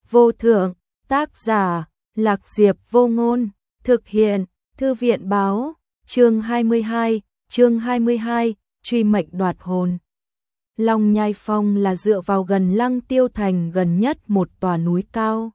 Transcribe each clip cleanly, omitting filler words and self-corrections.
vô thượng, tác giả, Lạc Diệp Vô Ngôn, thực hiện, Thư viện báo, chương 22, truy mệnh đoạt hồn. Long Nhai Phong là dựa vào gần Lăng Tiêu Thành gần nhất một tòa núi cao.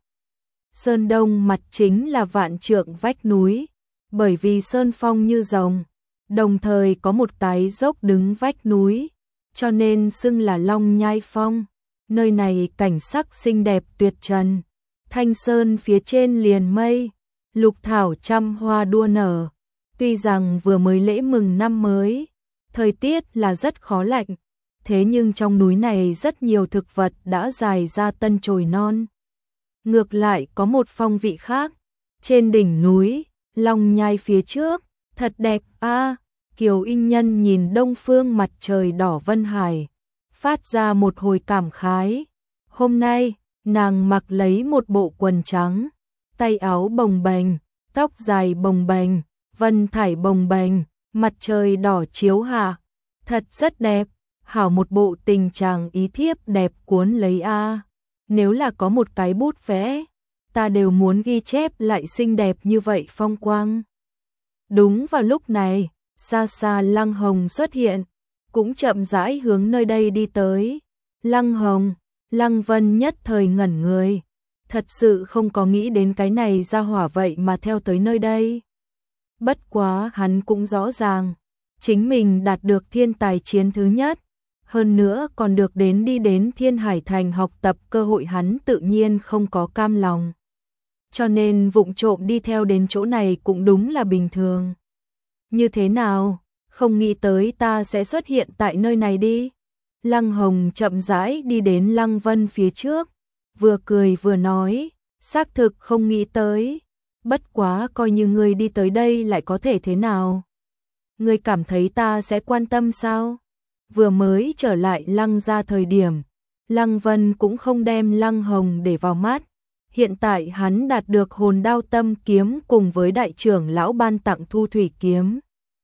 Sơn đông mặt chính là vạn trượng vách núi, bởi vì sơn phong như rồng, đồng thời có một cái dốc đứng vách núi, cho nên xưng là Long Nhai Phong. Nơi này cảnh sắc xinh đẹp tuyệt trần, thanh sơn phía trên liền mây, lục thảo trăm hoa đua nở. Tuy rằng vừa mới lễ mừng năm mới, thời tiết là rất khó lạnh, thế nhưng trong núi này rất nhiều thực vật đã dài ra tân chồi non. Ngược lại có một phong vị khác, trên đỉnh núi, Long Nhai phía trước, thật đẹp a. Kiều Inh Nhân nhìn đông phương mặt trời đỏ vân hải, phát ra một hồi cảm khái. Hôm nay, nàng mặc lấy một bộ quần trắng, tay áo bồng bềnh, tóc dài bồng bềnh, vân thải bồng bềnh, mặt trời đỏ chiếu hạ, thật rất đẹp, hảo một bộ tình chàng ý thiếp đẹp cuốn lấy a. Nếu là có một cái bút vẽ, ta đều muốn ghi chép lại xinh đẹp như vậy phong quang. Đúng vào lúc này, xa xa Lăng Hồng xuất hiện, cũng chậm rãi hướng nơi đây đi tới. Lăng Hồng, Lăng Vân nhất thời ngẩn người, thật sự không có nghĩ đến cái này ra hỏa vậy mà theo tới nơi đây. Bất quá hắn cũng rõ ràng, chính mình đạt được thiên tài chiến thứ nhất, hơn nữa còn được đi đến Thiên Hải Thành học tập, cơ hội hắn tự nhiên không có cam lòng. Cho nên vụng trộm đi theo đến chỗ này cũng đúng là bình thường. Như thế nào, không nghĩ tới ta sẽ xuất hiện tại nơi này đi. Lăng Hồng chậm rãi đi đến Lăng Vân phía trước, vừa cười vừa nói, xác thực không nghĩ tới. Bất quá coi như ngươi đi tới đây lại có thể thế nào? Ngươi cảm thấy ta sẽ quan tâm sao? Vừa mới trở lại Lăng gia thời điểm, Lăng Vân cũng không đem Lăng Hồng để vào mắt. Hiện tại hắn đạt được hồn đao tâm kiếm cùng với đại trưởng lão ban tặng thu thủy kiếm,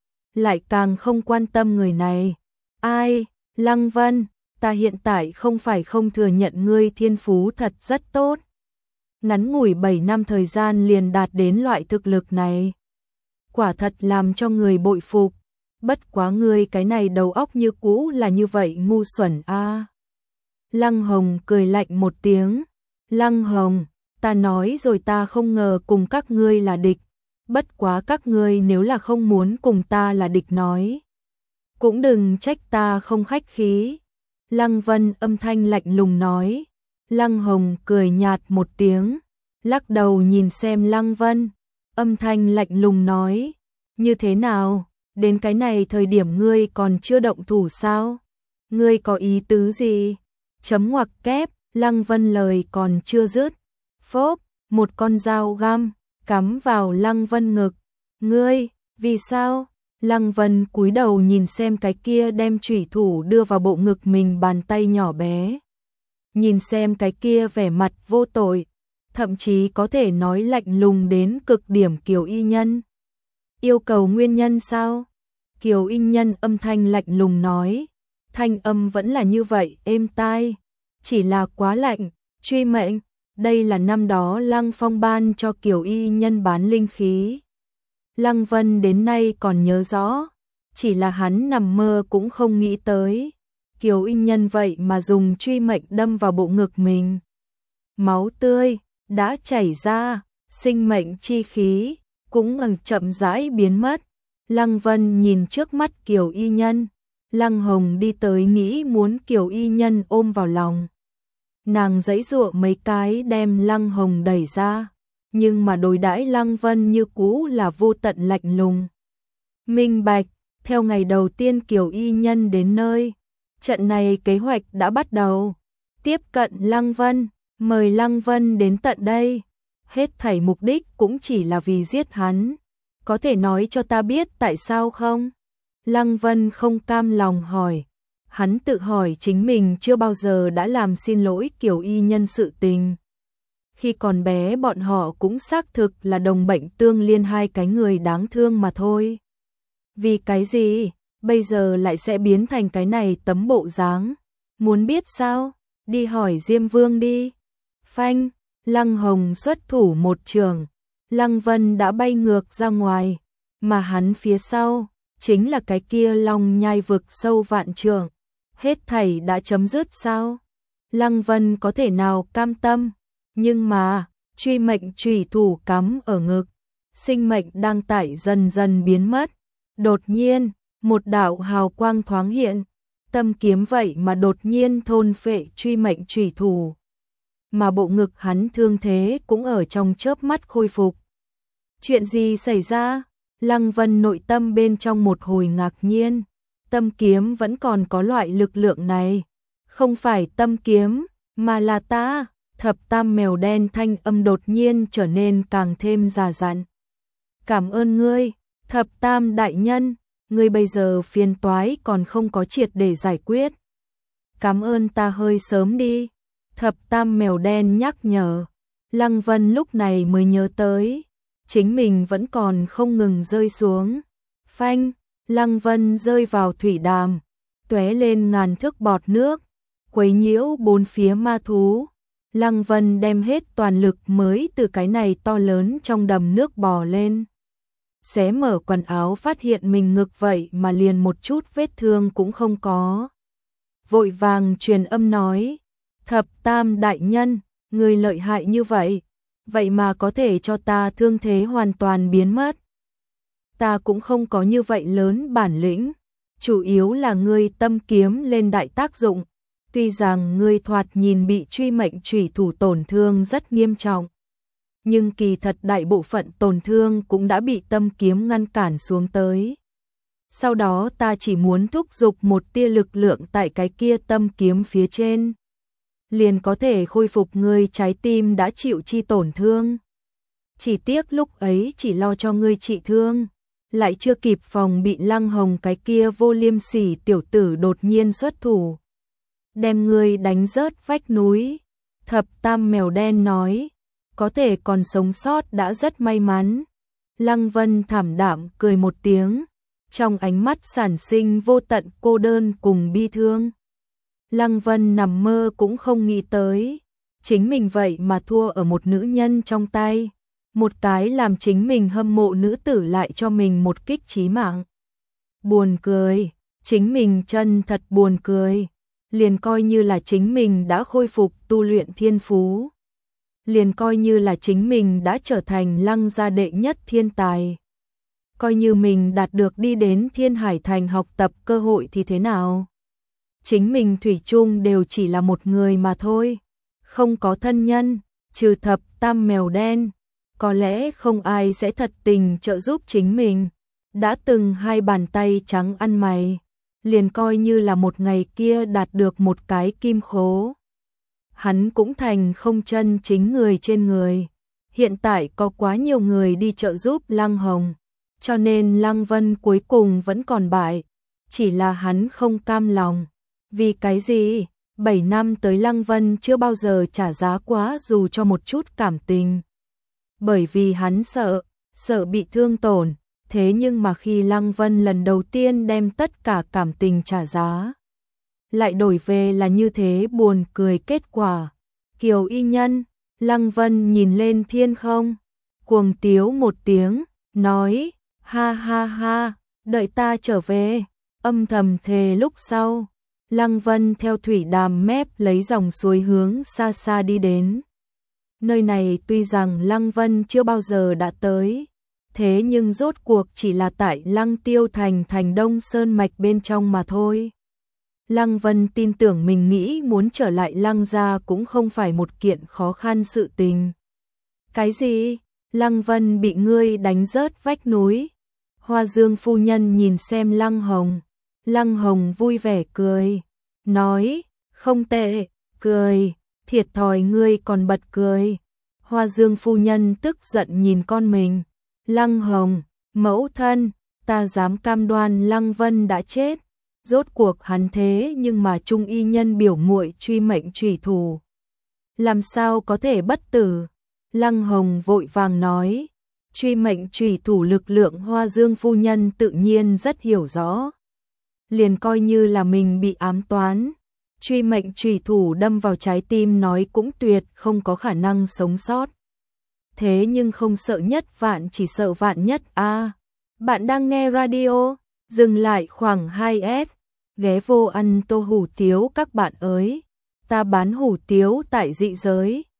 lại càng không quan tâm người này. Ai, Lăng Vân, ta hiện tại không phải không thừa nhận ngươi thiên phú thật rất tốt. Ngắn ngủi 7 năm thời gian liền đạt đến loại thực lực này, quả thật làm cho người bội phục. Bất quá ngươi cái này đầu óc như cũ là như vậy ngu xuẩn a. Lăng Hồng cười lạnh một tiếng. Lăng Hồng, ta nói rồi, ta không ngờ cùng các ngươi là địch. Bất quá các ngươi nếu là không muốn cùng ta là địch nói, cũng đừng trách ta không khách khí. Lăng Vân âm thanh lạnh lùng nói. Lăng Hồng cười nhạt một tiếng, lắc đầu nhìn xem Lăng Vân, âm thanh lạnh lùng nói, như thế nào, đến cái này thời điểm ngươi còn chưa động thủ sao? Ngươi có ý tứ gì? Chấm ngoặc kép. Lăng Vân lời còn chưa dứt, phốp, một con dao găm cắm vào Lăng Vân ngực. Ngươi, vì sao? Lăng Vân cúi đầu nhìn xem cái kia đem chủy thủ đưa vào bộ ngực mình bàn tay nhỏ bé. Nhìn xem cái kia vẻ mặt vô tội, thậm chí có thể nói lạnh lùng đến cực điểm Kiều Y Nhân. Yêu cầu nguyên nhân sao? Kiều Y Nhân âm thanh lạnh lùng nói, thanh âm vẫn là như vậy êm tai, chỉ là quá lạnh. Truy mệnh, đây là năm đó Lăng Phong ban cho Kiều Y Nhân bán linh khí. Lăng Vân đến nay còn nhớ rõ, chỉ là hắn nằm mơ cũng không nghĩ tới, Kiều Y Nhân vậy mà dùng truy mệnh đâm vào bộ ngực mình. Máu tươi đã chảy ra, sinh mệnh chi khí cũng chậm rãi biến mất. Lăng Vân nhìn trước mắt Kiều Y Nhân, Lăng Hồng đi tới nghĩ muốn Kiều Y Nhân ôm vào lòng. Nàng giãy giụa mấy cái đem Lăng Hồng đẩy ra, nhưng mà đối đãi Lăng Vân như cũ là vô tận lạnh lùng. Minh bạch, theo ngày đầu tiên Kiều Y Nhân đến nơi, trận này kế hoạch đã bắt đầu. Tiếp cận Lăng Vân, mời Lăng Vân đến tận đây, hết thảy mục đích cũng chỉ là vì giết hắn. Có thể nói cho ta biết tại sao không? Lăng Vân không cam lòng hỏi. Hắn tự hỏi chính mình chưa bao giờ đã làm xin lỗi Kiều Y Nhân sự tình. Khi còn bé bọn họ cũng xác thực là đồng bệnh tương liên, hai cái người đáng thương mà thôi. Vì cái gì, bây giờ lại sẽ biến thành cái này tấm bộ dáng? Muốn biết sao? Đi hỏi Diêm Vương đi. Phanh, Lăng Hồng xuất thủ một trường, Lăng Vân đã bay ngược ra ngoài, mà hắn phía sau, chính là cái kia long nhai vực sâu vạn trượng. Hết thảy đã chấm dứt sao? Lăng Vân có thể nào cam tâm, nhưng mà, truy mệnh chủy thủ cắm ở ngực, sinh mệnh đang tại dần dần biến mất. Đột nhiên, một đạo hào quang thoáng hiện, tâm kiếm vậy mà đột nhiên thôn phệ truy mệnh chủy thủ. Mà bộ ngực hắn thương thế cũng ở trong chớp mắt khôi phục. Chuyện gì xảy ra? Lăng Vân nội tâm bên trong một hồi ngạc nhiên, tâm kiếm vẫn còn có loại lực lượng này. Không phải tâm kiếm, mà là ta. Thập tam mèo đen thanh âm đột nhiên trở nên càng thêm già dặn. Cảm ơn ngươi, thập tam đại nhân, ngươi bây giờ phiền toái còn không có triệt để giải quyết. Cảm ơn ta hơi sớm đi. Thập tam mèo đen nhắc nhở. Lăng Vân lúc này mới nhớ tới, chính mình vẫn còn không ngừng rơi xuống. Phanh, Lăng Vân rơi vào thủy đàm, tóe lên ngàn thước bọt nước, quấy nhiễu bốn phía ma thú. Lăng Vân đem hết toàn lực mới từ cái này to lớn trong đầm nước bò lên. Xé mở quần áo phát hiện mình ngực vậy mà liền một chút vết thương cũng không có. Vội vàng truyền âm nói, thập tam đại nhân, người lợi hại như vậy, vậy mà có thể cho ta thương thế hoàn toàn biến mất. Ta cũng không có như vậy lớn bản lĩnh, chủ yếu là ngươi tâm kiếm lên đại tác dụng. Tuy rằng ngươi thoạt nhìn bị truy mệnh chủy thủ tổn thương rất nghiêm trọng, nhưng kỳ thật đại bộ phận tổn thương cũng đã bị tâm kiếm ngăn cản xuống tới. Sau đó ta chỉ muốn thúc giục một tia lực lượng tại cái kia tâm kiếm phía trên, liền có thể khôi phục ngươi trái tim đã chịu chi tổn thương. Chỉ tiếc lúc ấy chỉ lo cho ngươi trị thương, lại chưa kịp phòng bị Lăng Hồng cái kia vô liêm sỉ tiểu tử đột nhiên xuất thủ, đem ngươi đánh rớt vách núi. Thập tam mèo đen nói, có thể còn sống sót đã rất may mắn. Lăng Vân thảm đạm cười một tiếng, trong ánh mắt sản sinh vô tận cô đơn cùng bi thương. Lăng Vân nằm mơ cũng không nghĩ tới, chính mình vậy mà thua ở một nữ nhân trong tay, một cái làm chính mình hâm mộ nữ tử lại cho mình một kích chí mạng. Buồn cười, chính mình chân thật buồn cười. Liền coi như là chính mình đã khôi phục tu luyện thiên phú, liền coi như là chính mình đã trở thành Lăng gia đệ nhất thiên tài, coi như mình đạt được đi đến Thiên Hải Thành học tập cơ hội thì thế nào? Chính mình thủy chung đều chỉ là một người mà thôi, không có thân nhân, trừ thập tam mèo đen, có lẽ không ai sẽ thật tình trợ giúp chính mình. Đã từng hai bàn tay trắng ăn mày, liền coi như là một ngày kia đạt được một cái kim khố, hắn cũng thành không chân chính người trên người. Hiện tại có quá nhiều người đi trợ giúp Lăng Hồng, cho nên Lăng Vân cuối cùng vẫn còn bại, chỉ là hắn không cam lòng. Vì cái gì? 7 năm tới Lăng Vân chưa bao giờ trả giá quá dù cho một chút cảm tình. Bởi vì hắn sợ bị thương tổn. Thế nhưng mà khi Lăng Vân lần đầu tiên đem tất cả cảm tình trả giá, lại đổi về là như thế buồn cười kết quả. Kiều y nhân, Lăng Vân nhìn lên thiên không, cuồng tiếu một tiếng, nói, ha ha ha, đợi ta trở về. Âm thầm thề lúc sau, Lăng Vân theo thủy đàm mép lấy dòng suối hướng xa xa đi đến. Nơi này tuy rằng Lăng Vân chưa bao giờ đã tới, thế nhưng rốt cuộc chỉ là tại Lăng Tiêu Thành thành Đông Sơn Mạch bên trong mà thôi. Lăng Vân tin tưởng mình nghĩ muốn trở lại Lăng gia cũng không phải một kiện khó khăn sự tình. Cái gì? Lăng Vân bị ngươi đánh rớt vách núi? Hoa Dương phu nhân nhìn xem Lăng Hồng. Lăng Hồng vui vẻ cười, nói, không tệ, cười, thiệt thòi ngươi còn bật cười. Hoa Dương phu nhân tức giận nhìn con mình. Lăng Hồng, mẫu thân, ta dám cam đoan Lăng Vân đã chết. Rốt cuộc hắn thế nhưng mà trung y nhân biểu muội truy mệnh chủy thủ, làm sao có thể bất tử? Lăng Hồng vội vàng nói, truy mệnh chủy thủ lực lượng Hoa Dương phu nhân tự nhiên rất hiểu rõ. Liền coi như là mình bị ám toán, truy mệnh chủy thủ đâm vào trái tim nói cũng tuyệt, không có khả năng sống sót. Thế nhưng không sợ nhất vạn, chỉ sợ vạn nhất a. Bạn đang nghe radio, dừng lại khoảng 2S, ghé vô ăn tô hủ tiếu các bạn ơi. Ta bán hủ tiếu tại Dị Giới.